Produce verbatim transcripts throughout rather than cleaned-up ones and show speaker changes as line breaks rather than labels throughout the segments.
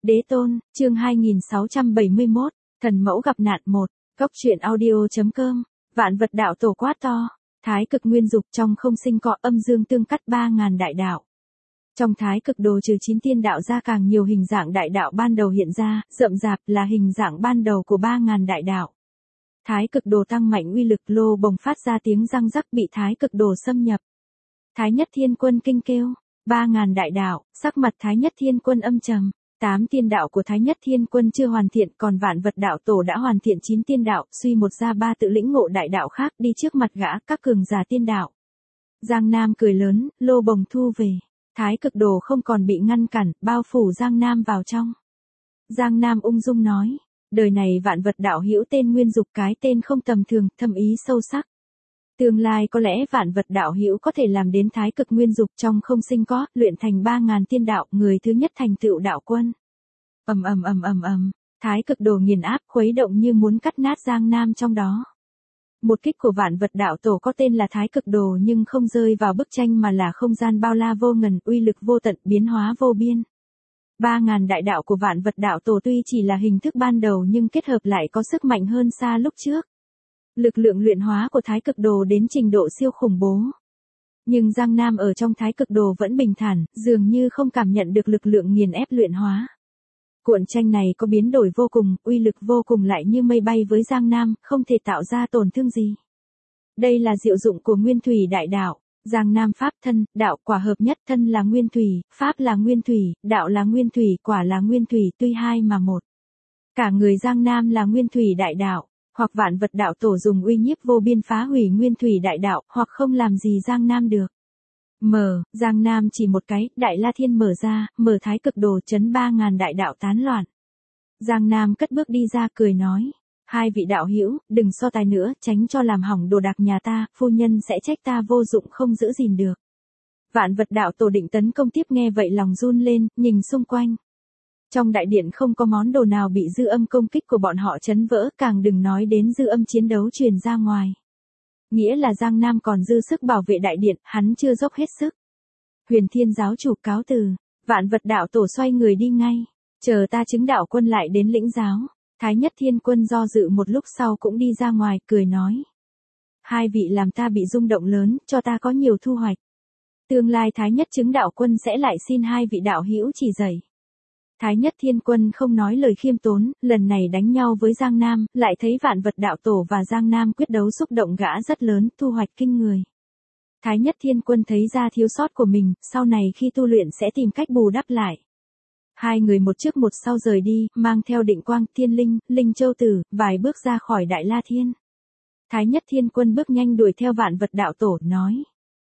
Đế tôn, chương hai nghìn sáu trăm bảy mươi mốt, thần mẫu gặp nạn một, góc truyện audio.com, vạn vật đạo tổ quá to, thái cực nguyên dục trong không sinh cọ âm dương tương cắt ba ngàn đại đạo. Trong thái cực đồ trừ chín tiên đạo ra càng nhiều hình dạng đại đạo ban đầu hiện ra, rậm rạp là hình dạng ban đầu của ba ngàn đại đạo. Thái cực đồ tăng mạnh uy lực lô bồng phát ra tiếng răng rắc bị thái cực đồ xâm nhập. Thái nhất thiên quân kinh kêu, ba ngàn đại đạo, sắc mặt thái nhất thiên quân âm trầm. Tám tiên đạo của Thái Nhất Thiên Quân chưa hoàn thiện, còn vạn vật đạo tổ đã hoàn thiện chín tiên đạo, suy một ra ba tự lĩnh ngộ đại đạo khác đi trước mặt gã, các cường giả tiên đạo. Giang Nam cười lớn, lô bồng thu về. Thái cực đồ không còn bị ngăn cản, bao phủ Giang Nam vào trong. Giang Nam ung dung nói, đời này vạn vật đạo hữu tên nguyên dục, cái tên không tầm thường, thâm ý sâu sắc. Tương lai có lẽ vạn vật đạo hữu có thể làm đến thái cực nguyên dục trong không sinh có, luyện thành ba ngàn tiên đạo, người thứ nhất thành tựu đạo quân. Ầm ầm ầm ầm ầm, thái cực đồ nghiền áp khuấy động như muốn cắt nát Giang Nam trong đó. Một kích của vạn vật đạo tổ có tên là thái cực đồ nhưng không rơi vào bức tranh mà là không gian bao la vô ngần, uy lực vô tận, biến hóa vô biên. Ba ngàn đại đạo của vạn vật đạo tổ tuy chỉ là hình thức ban đầu nhưng kết hợp lại có sức mạnh hơn xa lúc trước. Lực lượng luyện hóa của thái cực đồ đến trình độ siêu khủng bố. Nhưng Giang Nam ở trong thái cực đồ vẫn bình thản, dường như không cảm nhận được lực lượng nghiền ép luyện hóa. Cuộn tranh này có biến đổi vô cùng, uy lực vô cùng lại như mây bay với Giang Nam, không thể tạo ra tổn thương gì. Đây là diệu dụng của nguyên thủy đại đạo. Giang Nam pháp thân, đạo quả hợp nhất, thân là nguyên thủy, pháp là nguyên thủy, đạo là nguyên thủy, quả là nguyên thủy, tuy hai mà một. Cả người Giang Nam là nguyên thủy đại đạo. Hoặc vạn vật đạo tổ dùng uy nhiếp vô biên phá hủy nguyên thủy đại đạo, hoặc không làm gì Giang Nam được. Mở, Giang Nam chỉ một cái, Đại La Thiên mở ra, mở thái cực đồ chấn ba ngàn đại đạo tán loạn. Giang Nam cất bước đi ra cười nói, hai vị đạo hữu, đừng so tài nữa, tránh cho làm hỏng đồ đạc nhà ta, phu nhân sẽ trách ta vô dụng không giữ gìn được. Vạn vật đạo tổ định tấn công tiếp nghe vậy lòng run lên, nhìn xung quanh. Trong đại điện không có món đồ nào bị dư âm công kích của bọn họ chấn vỡ, càng đừng nói đến dư âm chiến đấu truyền ra ngoài. Nghĩa là Giang Nam còn dư sức bảo vệ đại điện, hắn chưa dốc hết sức. Huyền Thiên giáo chủ cáo từ, vạn vật đạo tổ xoay người đi ngay, chờ ta chứng đạo quân lại đến lĩnh giáo. Thái Nhất Thiên Quân do dự một lúc sau cũng đi ra ngoài, cười nói. Hai vị làm ta bị rung động lớn, cho ta có nhiều thu hoạch. Tương lai Thái Nhất chứng đạo quân sẽ lại xin hai vị đạo hữu chỉ dạy. Thái Nhất Thiên Quân không nói lời khiêm tốn, lần này đánh nhau với Giang Nam, lại thấy vạn vật đạo tổ và Giang Nam quyết đấu xúc động gã rất lớn, thu hoạch kinh người. Thái Nhất Thiên Quân thấy ra thiếu sót của mình, sau này khi tu luyện sẽ tìm cách bù đắp lại. Hai người một trước một sau rời đi, mang theo Định Quang, Thiên Linh, Linh Châu Tử, vài bước ra khỏi Đại La Thiên. Thái Nhất Thiên Quân bước nhanh đuổi theo vạn vật đạo tổ, nói.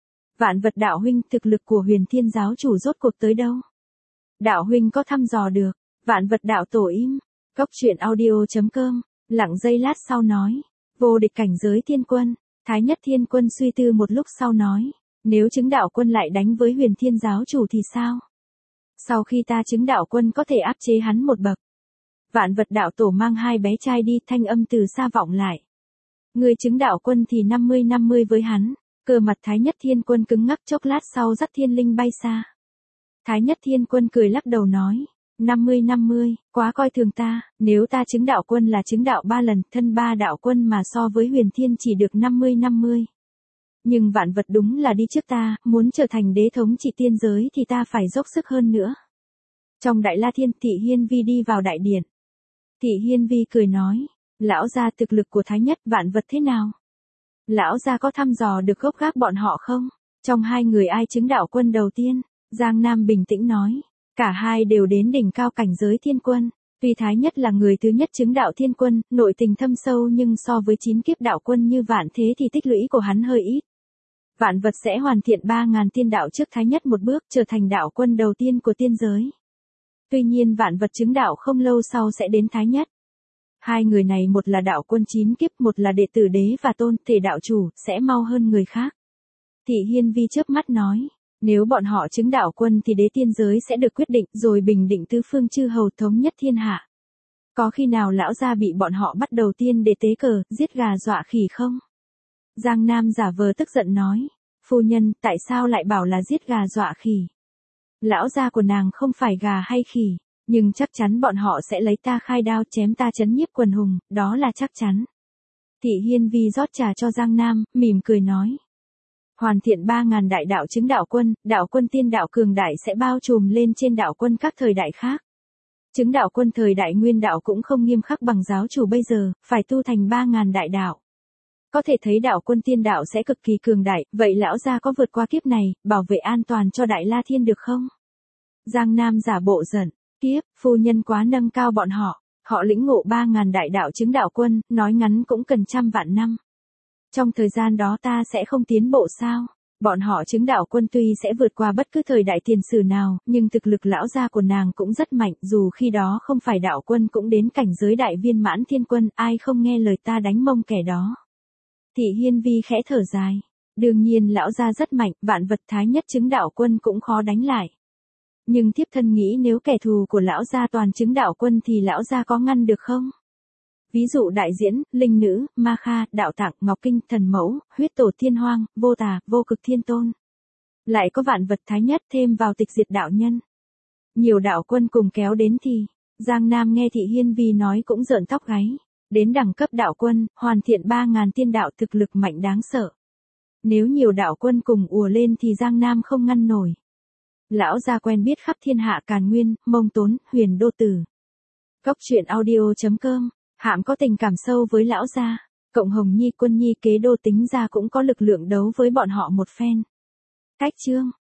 Vạn vật đạo huynh, thực lực của Huyền Thiên giáo chủ rốt cuộc tới đâu? Đạo huynh có thăm dò được, vạn vật đạo tổ im, góc truyện audio.com, lặng giây lát sau nói, vô địch cảnh giới thiên quân, Thái Nhất Thiên Quân suy tư một lúc sau nói, nếu chứng đạo quân lại đánh với Huyền Thiên giáo chủ thì sao? Sau khi ta chứng đạo quân có thể áp chế hắn một bậc. Vạn vật đạo tổ mang hai bé trai đi, thanh âm từ xa vọng lại. Người chứng đạo quân thì năm mươi năm mươi với hắn, cờ mặt Thái Nhất Thiên Quân cứng ngắc chốc lát sau dắt thiên linh bay xa. Thái Nhất Thiên Quân cười lắc đầu nói, năm mươi năm mươi, quá coi thường ta, nếu ta chứng đạo quân là chứng đạo ba lần, thân ba đạo quân mà so với Huyền Thiên chỉ được năm mươi năm mươi. Nhưng vạn vật đúng là đi trước ta, muốn trở thành đế thống trị tiên giới thì ta phải dốc sức hơn nữa. Trong Đại La Thiên, Thị Hiên Vi đi vào đại điện. Thị Hiên Vi cười nói, lão gia thực lực của Thái Nhất vạn vật thế nào? Lão gia có thăm dò được gốc gác bọn họ không? Trong hai người ai chứng đạo quân đầu tiên? Giang Nam bình tĩnh nói, cả hai đều đến đỉnh cao cảnh giới thiên quân, tuy Thái Nhất là người thứ nhất chứng đạo thiên quân, nội tình thâm sâu nhưng so với chín kiếp đạo quân như vạn thế thì tích lũy của hắn hơi ít. Vạn vật sẽ hoàn thiện ba ngàn tiên đạo trước Thái Nhất một bước, trở thành đạo quân đầu tiên của tiên giới. Tuy nhiên vạn vật chứng đạo không lâu sau sẽ đến Thái Nhất. Hai người này một là đạo quân chín kiếp, một là đệ tử đế và tôn, thể đạo chủ, sẽ mau hơn người khác. Thị Hiên Vi chớp mắt nói. Nếu bọn họ chứng đạo quân thì đế tiên giới sẽ được quyết định rồi bình định tứ phương chư hầu thống nhất thiên hạ. Có khi nào lão gia bị bọn họ bắt đầu tiên để tế cờ, giết gà dọa khỉ không? Giang Nam giả vờ tức giận nói, phu nhân, tại sao lại bảo là giết gà dọa khỉ? Lão gia của nàng không phải gà hay khỉ, Nhưng chắc chắn bọn họ sẽ lấy ta khai đao chém ta chấn nhiếp quần hùng, đó là chắc chắn. Thị Hiên Vi rót trà cho Giang Nam, mỉm cười nói. Hoàn thiện ba ngàn đại đạo chứng đạo quân, đạo quân tiên đạo cường đại sẽ bao trùm lên trên đạo quân các thời đại khác. Chứng đạo quân thời đại nguyên đạo cũng không nghiêm khắc bằng giáo chủ bây giờ, phải tu thành ba ngàn đại đạo. Có thể thấy đạo quân tiên đạo sẽ cực kỳ cường đại, vậy lão gia có vượt qua kiếp này, bảo vệ an toàn cho Đại La Thiên được không? Giang Nam giả bộ giận, kiếp, phu nhân quá nâng cao bọn họ, họ lĩnh ngộ ba ngàn đại đạo chứng đạo quân, nói ngắn cũng cần trăm vạn năm. Trong thời gian đó ta sẽ không tiến bộ sao? Bọn họ chứng đạo quân tuy sẽ vượt qua bất cứ thời đại tiền sử nào, nhưng thực lực lão gia của nàng cũng rất mạnh, dù khi đó không phải đạo quân cũng đến cảnh giới đại viên mãn thiên quân, ai không nghe lời ta đánh mông kẻ đó. Thị Hiên Vi khẽ thở dài. Đương nhiên lão gia rất mạnh, vạn vật thái nhất chứng đạo quân cũng khó đánh lại. Nhưng thiếp thân nghĩ nếu kẻ thù của lão gia toàn chứng đạo quân thì lão gia có ngăn được không? Ví dụ đại diễn, linh nữ, ma kha, đạo tạng, ngọc kinh, thần mẫu, huyết tổ thiên hoang, vô tà, vô cực thiên tôn. Lại có vạn vật thái nhất thêm vào tịch diệt đạo nhân. Nhiều đạo quân cùng kéo đến thì, Giang Nam nghe Thị Hiên Vi nói cũng rợn tóc gáy. Đến đẳng cấp đạo quân, hoàn thiện ba ngàn tiên đạo thực lực mạnh đáng sợ. Nếu nhiều đạo quân cùng ùa lên thì Giang Nam không ngăn nổi. Lão gia quen biết khắp thiên hạ Càn Nguyên, Mông Tốn, Huyền Đô Tử. Cốc truyện audio chấm com, hãm có tình cảm sâu với lão gia, cộng Hồng Nhi Quân Nhi kế đô tính ra cũng có lực lượng đấu với bọn họ một phen. Cách chương